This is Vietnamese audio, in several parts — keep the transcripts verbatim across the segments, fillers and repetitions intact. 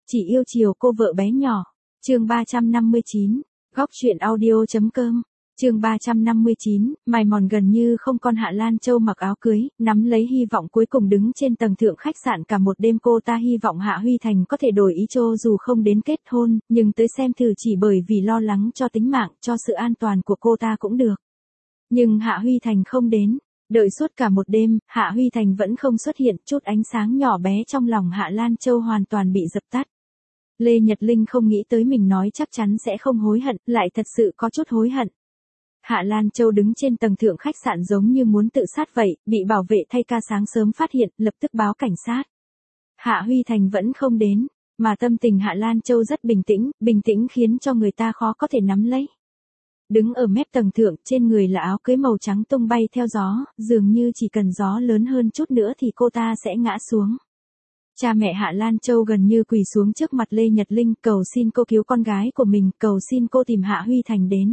chỉ yêu chiều cô vợ bé nhỏ. Chương ba trăm năm mươi chín, góc truyện audio.com. Chương ba trăm năm mươi chín, mài mòn gần như không con Hạ Lan Châu mặc áo cưới, nắm lấy hy vọng cuối cùng đứng trên tầng thượng khách sạn cả một đêm. Cô ta hy vọng Hạ Huy Thành có thể đổi ý cho dù không đến kết hôn, nhưng tới xem thử chỉ bởi vì lo lắng cho tính mạng, cho sự an toàn của cô ta cũng được. Nhưng Hạ Huy Thành không đến. Đợi suốt cả một đêm, Hạ Huy Thành vẫn không xuất hiện, chút ánh sáng nhỏ bé trong lòng Hạ Lan Châu hoàn toàn bị dập tắt. Lê Nhật Linh không nghĩ tới mình nói chắc chắn sẽ không hối hận, lại thật sự có chút hối hận. Hạ Lan Châu đứng trên tầng thượng khách sạn giống như muốn tự sát vậy, bị bảo vệ thay ca sáng sớm phát hiện, lập tức báo cảnh sát. Hạ Huy Thành vẫn không đến, mà tâm tình Hạ Lan Châu rất bình tĩnh, bình tĩnh khiến cho người ta khó có thể nắm lấy. Đứng ở mép tầng thượng, trên người là áo cưới màu trắng tung bay theo gió, dường như chỉ cần gió lớn hơn chút nữa thì cô ta sẽ ngã xuống. Cha mẹ Hạ Lan Châu gần như quỳ xuống trước mặt Lê Nhật Linh, cầu xin cô cứu con gái của mình, cầu xin cô tìm Hạ Huy Thành đến.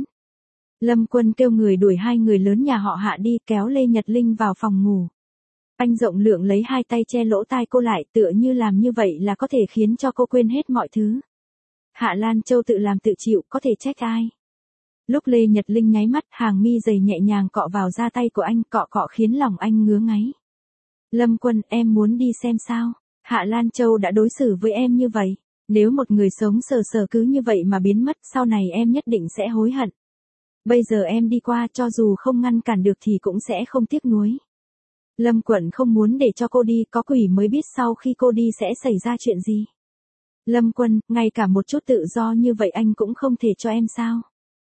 Lâm Quân kêu người đuổi hai người lớn nhà họ Hạ đi, kéo Lê Nhật Linh vào phòng ngủ. Anh rộng lượng lấy hai tay che lỗ tai cô lại, tựa như làm như vậy là có thể khiến cho cô quên hết mọi thứ. Hạ Lan Châu tự làm tự chịu, có thể trách ai. Lúc Lê Nhật Linh nháy mắt, hàng mi dày nhẹ nhàng cọ vào da tay của anh, cọ cọ khiến lòng anh ngứa ngáy. Lâm Quân, em muốn đi xem sao? Hạ Lan Châu đã đối xử với em như vậy. Nếu một người sống sờ sờ cứ như vậy mà biến mất, sau này em nhất định sẽ hối hận. Bây giờ em đi qua, cho dù không ngăn cản được thì cũng sẽ không tiếc nuối. Lâm Quận không muốn để cho cô đi, có quỷ mới biết sau khi cô đi sẽ xảy ra chuyện gì. Lâm Quân, ngay cả một chút tự do như vậy anh cũng không thể cho em sao?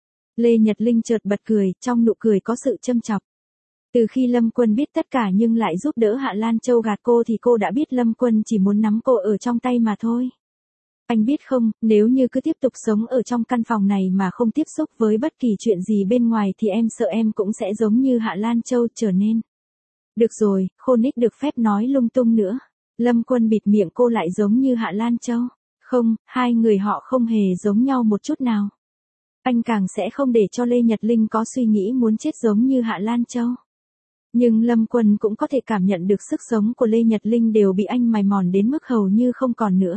Lê Nhật Linh chợt bật cười, trong nụ cười có sự châm chọc. Từ khi Lâm Quân biết tất cả nhưng lại giúp đỡ Hạ Lan Châu gạt cô thì cô đã biết Lâm Quân chỉ muốn nắm cô ở trong tay mà thôi. Anh biết không, nếu như cứ tiếp tục sống ở trong căn phòng này mà không tiếp xúc với bất kỳ chuyện gì bên ngoài thì em sợ em cũng sẽ giống như Hạ Lan Châu trở nên. Được rồi, khôn ích được phép nói lung tung nữa. Lâm Quân bịt miệng cô lại giống như Hạ Lan Châu. Không, hai người họ không hề giống nhau một chút nào. Anh càng sẽ không để cho Lê Nhật Linh có suy nghĩ muốn chết giống như Hạ Lan Châu. Nhưng Lâm Quân cũng có thể cảm nhận được sức sống của Lê Nhật Linh đều bị anh mài mòn đến mức hầu như không còn nữa.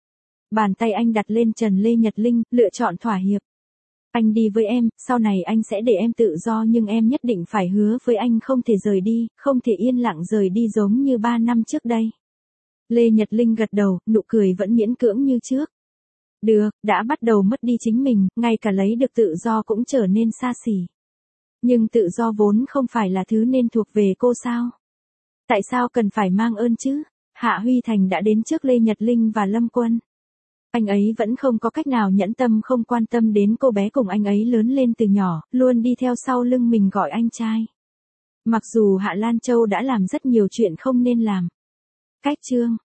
Bàn tay anh đặt lên trần Lê Nhật Linh, lựa chọn thỏa hiệp. Anh đi với em, sau này anh sẽ để em tự do nhưng em nhất định phải hứa với anh không thể rời đi, không thể yên lặng rời đi giống như ba năm trước đây. Lê Nhật Linh gật đầu, nụ cười vẫn miễn cưỡng như trước. Được, đã bắt đầu mất đi chính mình, ngay cả lấy được tự do cũng trở nên xa xỉ. Nhưng tự do vốn không phải là thứ nên thuộc về cô sao? Tại sao cần phải mang ơn chứ? Hạ Huy Thành đã đến trước Lê Nhật Linh và Lâm Quân. Anh ấy vẫn không có cách nào nhẫn tâm không quan tâm đến cô bé cùng anh ấy lớn lên từ nhỏ, luôn đi theo sau lưng mình gọi anh trai. Mặc dù Hạ Lan Châu đã làm rất nhiều chuyện không nên làm. Cách chương